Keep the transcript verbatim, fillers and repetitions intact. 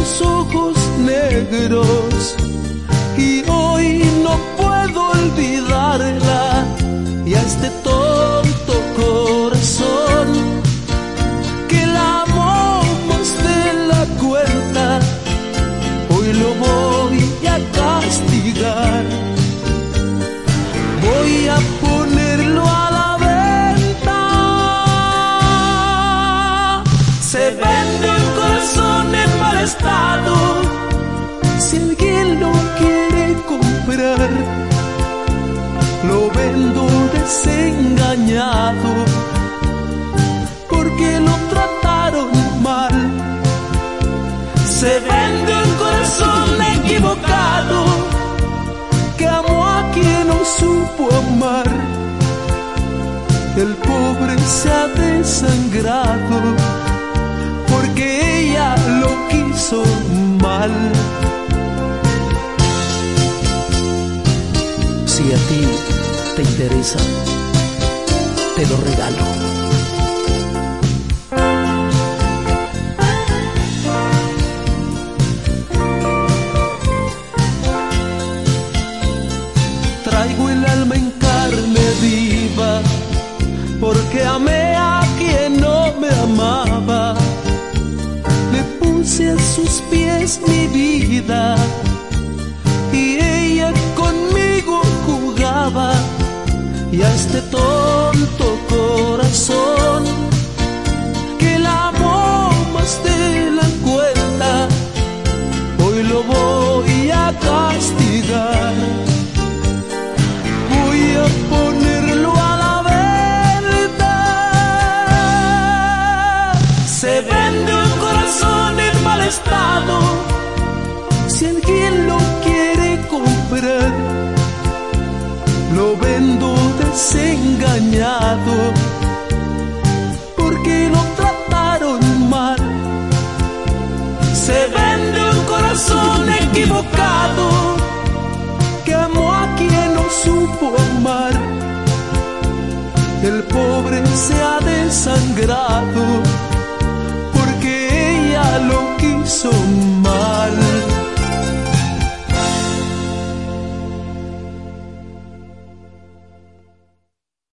tus ojos negros y hoy no puedo olvidarla, y a este tonto corazón que la amó más de la cuenta, hoy lo voy a castigar. Voy a ponerlo a la venta. Se vende un corazón en mal estado, si alguien lo quiere comprar, lo vendo desengañado, porque lo trataron mal. Se vende un corazón equivocado, que amó a quien no supo amar. El pobre se ha desangrado, porque ella lo quiso mal. Si a ti te interesa, te lo regalo. Traigo el alma en carne viva, porque amé a quien no me amaba. Le puse a sus pies mi vida y ella conmigo jugaba. Y a este tonto corazón que la amó más de la cuenta, hoy lo voy a castigar. Voy a ponerlo a la venta. Se vende un corazón en mal estado, si alguien lo quiere comprar, lo vendo desengañado, porque lo trataron mal. Se vende un corazón equivocado, que amó a quien no supo amar. El pobre se ha desangrado,